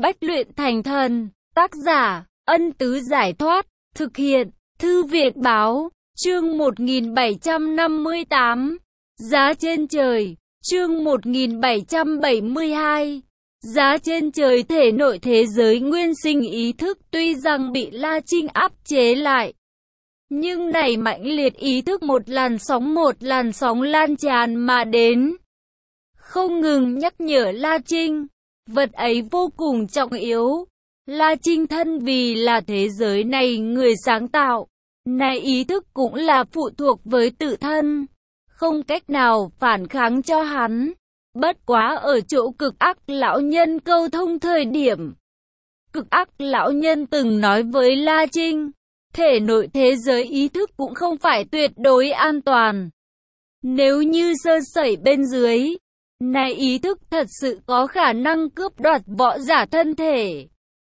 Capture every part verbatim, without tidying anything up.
Bách luyện thành thần. Tác giả, Ân Tứ Giải Thoát. Thực hiện, Thư viện Báo. Chương một nghìn bảy trăm năm mươi tám. Giá trên trời. Chương một nghìn bảy trăm bảy mươi hai. Giá trên trời. Thể nội thế giới nguyên sinh ý thức tuy rằng bị La Trinh áp chế lại, nhưng này mãnh liệt ý thức một làn sóng một làn sóng lan tràn mà đến, không ngừng nhắc nhở La Trinh, vật ấy vô cùng trọng yếu. La Trinh thân vì là thế giới này người sáng tạo, này ý thức cũng là phụ thuộc với tự thân, không cách nào phản kháng cho hắn. Bất quá ở chỗ cực ác lão nhân câu thông thời điểm, cực ác lão nhân từng nói với La Trinh, thể nội thế giới ý thức cũng không phải tuyệt đối an toàn. Nếu như sơ sẩy bên dưới, này ý thức thật sự có khả năng cướp đoạt võ giả thân thể.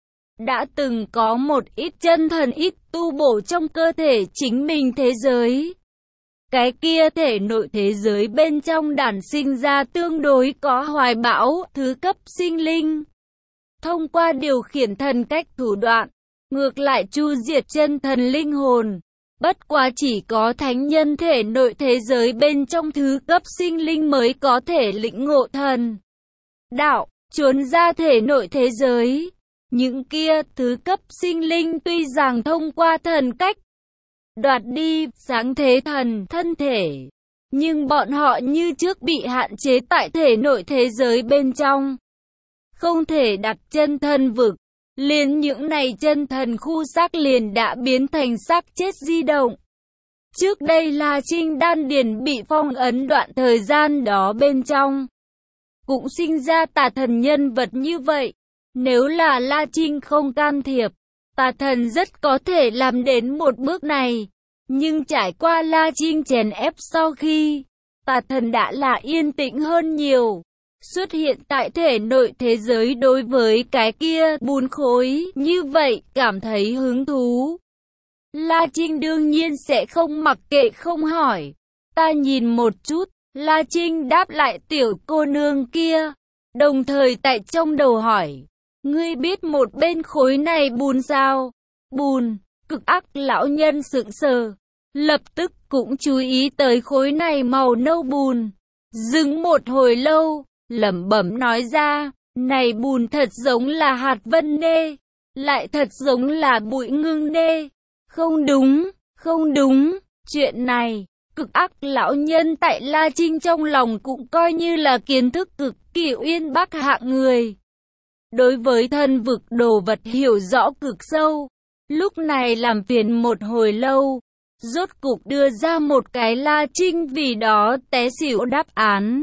Đã từng có một ít chân thần ít tu bổ trong cơ thể chính mình thế giới. Cái kia thể nội thế giới bên trong đản sinh ra tương đối có hoài bão, thứ cấp sinh linh. Thông qua điều khiển thần cách thủ đoạn, ngược lại chu diệt chân thần linh hồn. Bất quá chỉ có thánh nhân thể nội thế giới bên trong thứ cấp sinh linh mới có thể lĩnh ngộ thần đạo, trốn ra thể nội thế giới. Những kia thứ cấp sinh linh tuy rằng thông qua thần cách đoạt đi sáng thế thần thân thể, nhưng bọn họ như trước bị hạn chế tại thể nội thế giới bên trong, không thể đặt chân thần vực. Liền những này chân thần khu xác liền đã biến thành xác chết di động. Trước đây La Trinh đan điền bị phong ấn đoạn thời gian đó bên trong, cũng sinh ra tà thần nhân vật như vậy. Nếu là La Trinh không can thiệp, tà thần rất có thể làm đến một bước này. Nhưng trải qua La Trinh chèn ép sau khi, tà thần đã là yên tĩnh hơn nhiều. Xuất hiện tại thể nội thế giới đối với cái kia bùn khối như vậy cảm thấy hứng thú. La Trinh đương nhiên sẽ không mặc kệ không hỏi. Ta nhìn một chút, La Trinh đáp lại tiểu cô nương kia, đồng thời tại trong đầu hỏi, ngươi biết một bên khối này bùn sao? Bùn. Cực ác lão nhân sững sờ, lập tức cũng chú ý tới khối này màu nâu bùn. Dừng một hồi lâu, lẩm bẩm nói ra, này bùn thật giống là hạt vân nê, lại thật giống là bụi ngưng nê. Không đúng, không đúng, chuyện này, cực ác lão nhân tại La Trinh trong lòng cũng coi như là kiến thức cực kỳ uyên bác hạng người. Đối với thân vực đồ vật hiểu rõ cực sâu, lúc này làm phiền một hồi lâu, rốt cục đưa ra một cái La Trinh vì đó té xỉu đáp án.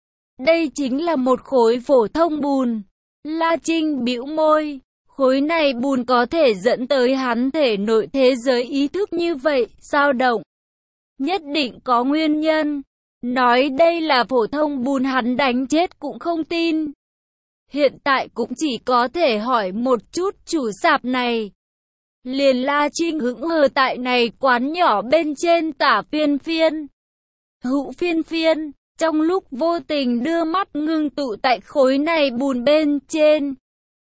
Đây chính là một khối phổ thông bùn. La Trinh bĩu môi, khối này bùn có thể dẫn tới hắn thể nội thế giới ý thức như vậy, dao động. Nhất định có nguyên nhân. Nói đây là phổ thông bùn hắn đánh chết cũng không tin. Hiện tại cũng chỉ có thể hỏi một chút chủ sạp này. Liền La Trinh hững hờ tại này quán nhỏ bên trên tả phiên phiên. Hữu phiên phiên. Trong lúc vô tình đưa mắt ngưng tụ tại khối này bùn bên trên.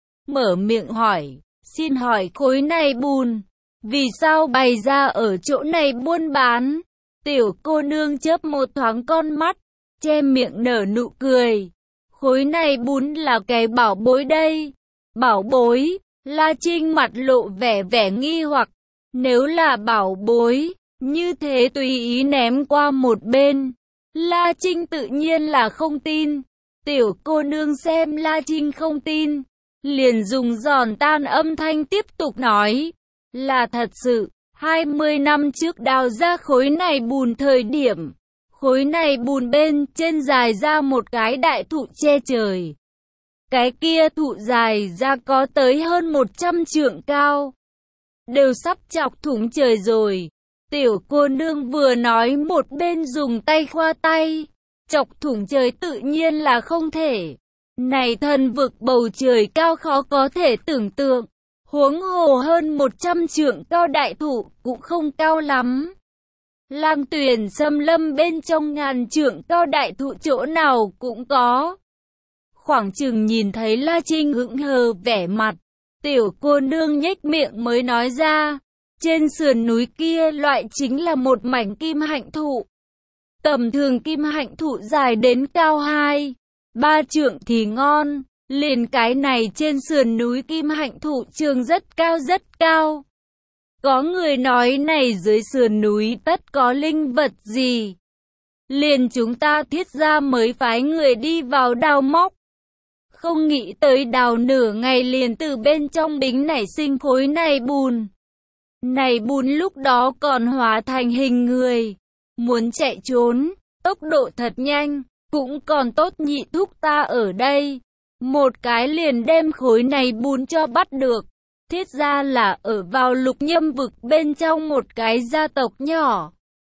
Mở miệng hỏi, xin hỏi khối này bùn, vì sao bày ra ở chỗ này buôn bán? Tiểu cô nương chớp một thoáng con mắt, che miệng nở nụ cười. Khối này bùn là cái bảo bối đây. Bảo bối, La Trinh mặt lộ vẻ vẻ nghi hoặc. Nếu là bảo bối, như thế tùy ý ném qua một bên. La Trinh tự nhiên là không tin. Tiểu cô nương xem La Trinh không tin, liền dùng giòn tan âm thanh tiếp tục nói, là thật sự, hai mươi năm trước đào ra khối này bùn thời điểm, khối này bùn bên trên dài ra một cái đại thụ che trời. Cái kia thụ dài ra có tới hơn một trăm trượng cao, đều sắp chọc thủng trời rồi. Tiểu cô nương vừa nói một bên dùng tay khoa tay, chọc thủng trời tự nhiên là không thể. Này thần vực bầu trời cao khó có thể tưởng tượng, huống hồ hơn một trăm trượng cao đại thụ cũng không cao lắm. Lang tuyền xâm lâm bên trong ngàn trượng cao đại thụ chỗ nào cũng có. khoảng chừng nhìn thấy La Trinh hững hờ vẻ mặt. Tiểu cô nương nhếch miệng mới nói ra, trên sườn núi kia loại chính là một mảnh kim hạnh thụ. Tầm thường kim hạnh thụ dài đến cao hai, ba trượng thì ngon, liền cái này trên sườn núi kim hạnh thụ trường rất cao rất cao. Có người nói này dưới sườn núi tất có linh vật gì. Liền chúng ta Thiết gia mới phái người đi vào đào móc. Không nghĩ tới đào nửa ngày liền từ bên trong bính nảy sinh khối này bùn. Này bùn lúc đó còn hóa thành hình người. Muốn chạy trốn, tốc độ thật nhanh, cũng còn tốt nhị thúc ta ở đây. Một cái liền đem khối này bùn cho bắt được. Thiết ra là ở vào lục nhâm vực bên trong một cái gia tộc nhỏ.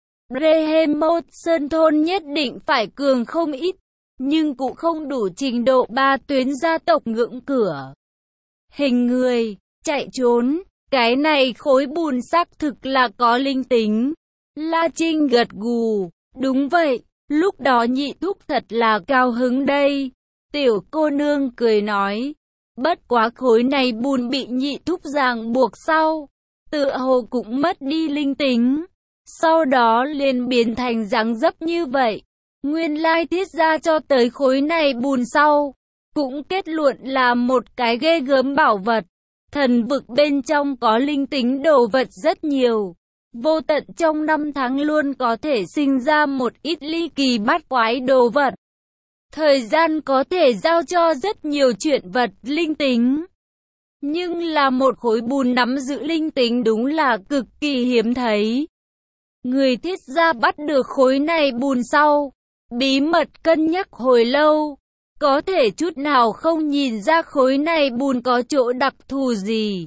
Brehemot Sơn Thôn nhất định phải cường không ít, nhưng cũng không đủ trình độ ba tuyến gia tộc ngưỡng cửa. Hình người, chạy trốn, cái này khối bùn xác thực là có linh tính. La Trinh gật gù, đúng vậy, lúc đó nhị thúc thật là cao hứng đây. Tiểu cô nương cười nói, bất quá khối này bùn bị nhị thúc ràng buộc sau, tựa hồ cũng mất đi linh tính. Sau đó liền biến thành dáng dấp như vậy. Nguyên lai Thiết gia cho tới khối này bùn sau, cũng kết luận là một cái ghê gớm bảo vật. Thần vực bên trong có linh tính đồ vật rất nhiều. Vô tận trong năm tháng luôn có thể sinh ra một ít ly kỳ bát quái đồ vật. Thời gian có thể giao cho rất nhiều chuyện vật linh tính. Nhưng là một khối bùn nắm giữ linh tính đúng là cực kỳ hiếm thấy. Người Thiết gia bắt được khối này bùn sau, bí mật cân nhắc hồi lâu, có thể chút nào không nhìn ra khối này bùn có chỗ đặc thù gì.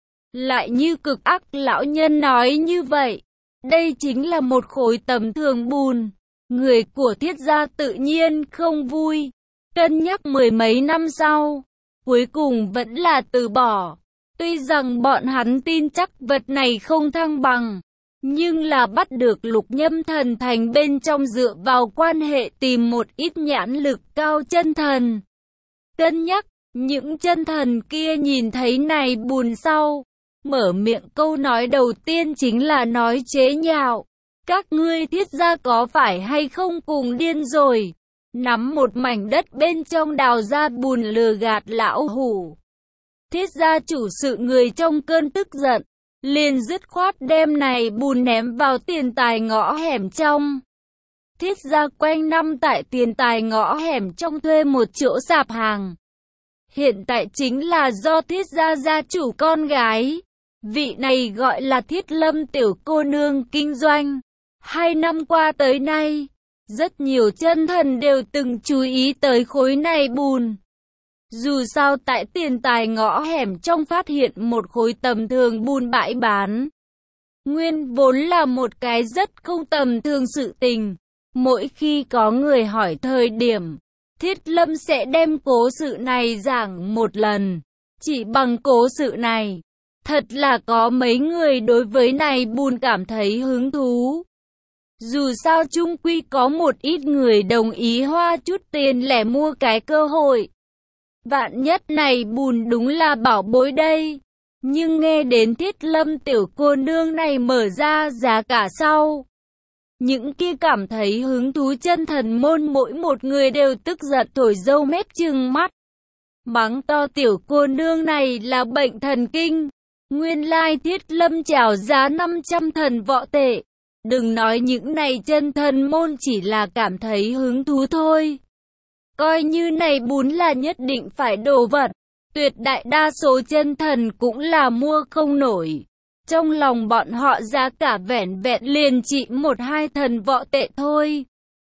Lại như cực ác lão nhân nói như vậy, đây chính là một khối tầm thường bùn. Người của Thiết gia tự nhiên không vui, cân nhắc mười mấy năm sau, cuối cùng vẫn là từ bỏ. Tuy rằng bọn hắn tin chắc vật này không thăng bằng, nhưng là bắt được lục nhâm thần thành bên trong dựa vào quan hệ tìm một ít nhãn lực cao chân thần. Cân nhắc, những chân thần kia nhìn thấy này bùn sau, mở miệng câu nói đầu tiên chính là nói chế nhạo. Các ngươi Thiết gia có phải hay không cùng điên rồi? Nắm một mảnh đất bên trong đào ra bùn lừa gạt lão hủ. Thiết gia chủ sự người trong cơn tức giận, liền dứt khoát đem này bùn ném vào tiền tài ngõ hẻm trong. Thiết gia quanh năm tại tiền tài ngõ hẻm trong thuê một chỗ sạp hàng. Hiện tại chính là do Thiết gia gia chủ con gái. Vị này gọi là Thiết Lâm tiểu cô nương kinh doanh. Hai năm qua tới nay, rất nhiều chân thần đều từng chú ý tới khối này bùn. Dù sao tại tiền tài ngõ hẻm trong phát hiện một khối tầm thường bùn bãi bán. Nguyên vốn là một cái rất không tầm thường sự tình. Mỗi khi có người hỏi thời điểm, Thiết Lâm sẽ đem cố sự này giảng một lần. Chỉ bằng cố sự này, thật là có mấy người đối với này bùn cảm thấy hứng thú. Dù sao chung quy có một ít người đồng ý hoa chút tiền lẻ mua cái cơ hội. Vạn nhất này bùn đúng là bảo bối đây. Nhưng nghe đến Thiết Lâm tiểu cô nương này mở ra giá cả sau, những kia cảm thấy hứng thú chân thần môn mỗi một người đều tức giận thổi râu mép trừng mắt. Mắng to tiểu cô nương này là bệnh thần kinh. Nguyên lai Thiết Lâm chào giá năm trăm thần võ tệ. Đừng nói những này chân thần môn chỉ là cảm thấy hứng thú thôi. Coi như này bún là nhất định phải đồ vật. Tuyệt đại đa số chân thần cũng là mua không nổi. Trong lòng bọn họ giá cả vẻn vẹn liền chỉ một hai thần võ tệ thôi.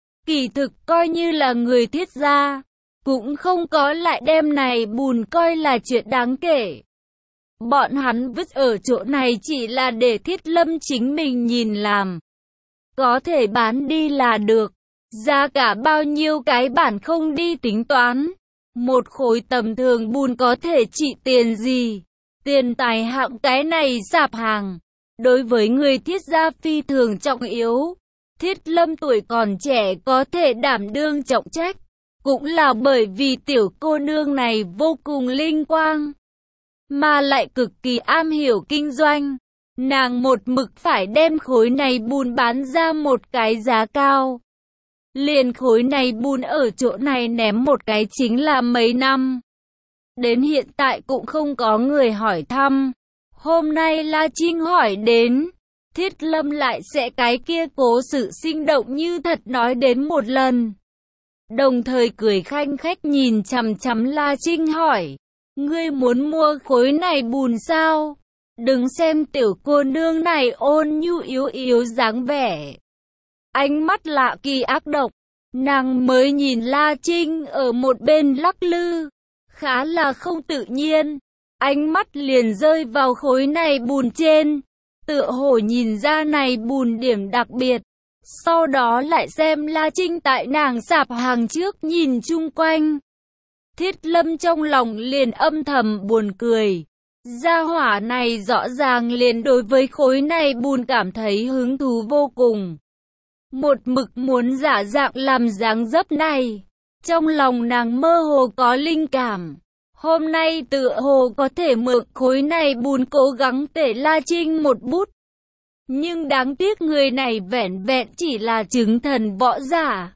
Kỳ thực coi như là người Thiết gia, cũng không có lại đem này bùn coi là chuyện đáng kể. Bọn hắn vứt ở chỗ này chỉ là để Thiết Lâm chính mình nhìn làm. Có thể bán đi là được. Giá cả bao nhiêu cái bản không đi tính toán. Một khối tầm thường bùn có thể trị tiền gì? Tiền tài hạng cái này sạp hàng. Đối với người Thiết gia phi thường trọng yếu. Thiết Lâm tuổi còn trẻ có thể đảm đương trọng trách. Cũng là bởi vì tiểu cô nương này vô cùng linh quang, mà lại cực kỳ am hiểu kinh doanh. Nàng một mực phải đem khối này bùn bán ra một cái giá cao. Liền khối này bùn ở chỗ này ném một cái chính là mấy năm. Đến hiện tại cũng không có người hỏi thăm. Hôm nay La Trinh hỏi đến, Thiết Lâm lại sẽ cái kia cố sự sinh động như thật nói đến một lần. Đồng thời cười khanh khách nhìn chằm chằm La Trinh hỏi, ngươi muốn mua khối này bùn sao? Đừng xem tiểu cô nương này ôn nhu yếu yếu dáng vẻ. Ánh mắt lạ kỳ ác độc, nàng mới nhìn La Trinh ở một bên lắc lư, khá là không tự nhiên. Ánh mắt liền rơi vào khối này bùn trên, tựa hồ nhìn ra này bùn điểm đặc biệt. Sau đó lại xem La Trinh tại nàng sạp hàng trước nhìn chung quanh. Thiết Lâm trong lòng liền âm thầm buồn cười. Gia hỏa này rõ ràng liền đối với khối này bùn cảm thấy hứng thú vô cùng. Một mực muốn giả dạng làm dáng dấp này. Trong lòng nàng mơ hồ có linh cảm. Hôm nay tựa hồ có thể mượn khối này bùn cố gắng tể La Trinh một bút. Nhưng đáng tiếc người này vẻn vẹn chỉ là chứng thần võ giả.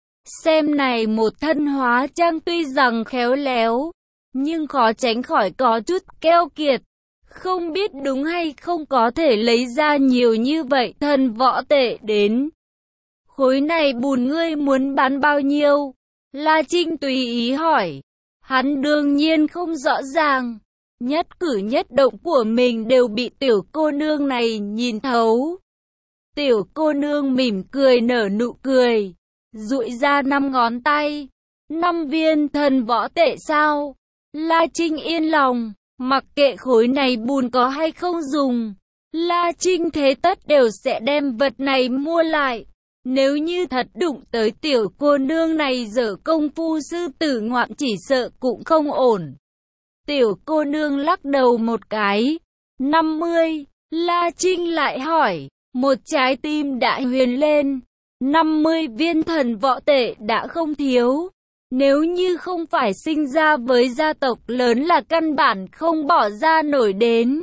Xem này một thân hóa trang tuy rằng khéo léo, nhưng khó tránh khỏi có chút keo kiệt. Không biết đúng hay không có thể lấy ra nhiều như vậy thần võ tệ đến. Khối này bùn ngươi muốn bán bao nhiêu? La Trinh tùy ý hỏi. Hắn đương nhiên không rõ ràng. Nhất cử nhất động của mình đều bị tiểu cô nương này nhìn thấu. Tiểu cô nương mỉm cười nở nụ cười, dụi ra năm ngón tay. Năm viên thần võ tệ sao? La Trinh yên lòng, mặc kệ khối này bùn có hay không dùng. La Trinh thế tất đều sẽ đem vật này mua lại. Nếu như thật đụng tới tiểu cô nương này dở công phu sư tử ngoạm chỉ sợ cũng không ổn. Tiểu cô nương lắc đầu một cái. năm mươi, La Trinh lại hỏi, một trái tim đã huyền lên. năm mươi viên thần võ tệ đã không thiếu. Nếu như không phải sinh ra với gia tộc lớn là căn bản không bỏ ra nổi đến.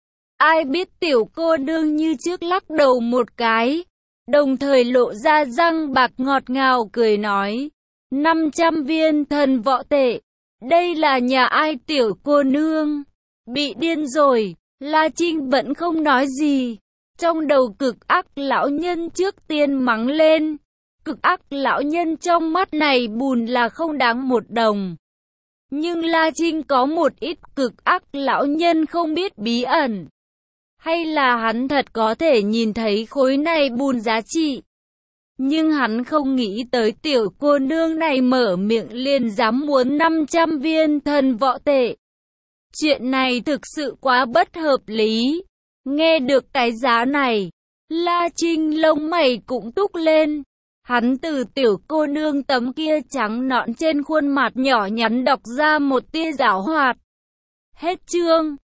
Ai biết tiểu cô nương như trước lắc đầu một cái, đồng thời lộ ra răng bạc ngọt ngào cười nói, năm trăm viên thần võ tệ. Đây là nhà ai tiểu cô nương? Bị điên rồi. La Trinh vẫn không nói gì. Trong đầu cực ác lão nhân trước tiên mắng lên. Cực ác lão nhân trong mắt này bùn là không đáng một đồng. Nhưng La Trinh có một ít cực ác lão nhân không biết bí ẩn. Hay là hắn thật có thể nhìn thấy khối này bùn giá trị. Nhưng hắn không nghĩ tới tiểu cô nương này mở miệng liền dám muốn năm trăm viên thần võ tệ. Chuyện này thực sự quá bất hợp lý. Nghe được cái giá này, La Trinh lông mày cũng túc lên. Hắn từ tiểu cô nương tấm kia trắng nõn trên khuôn mặt nhỏ nhắn đọc ra một tia giảo hoạt. Hết chương.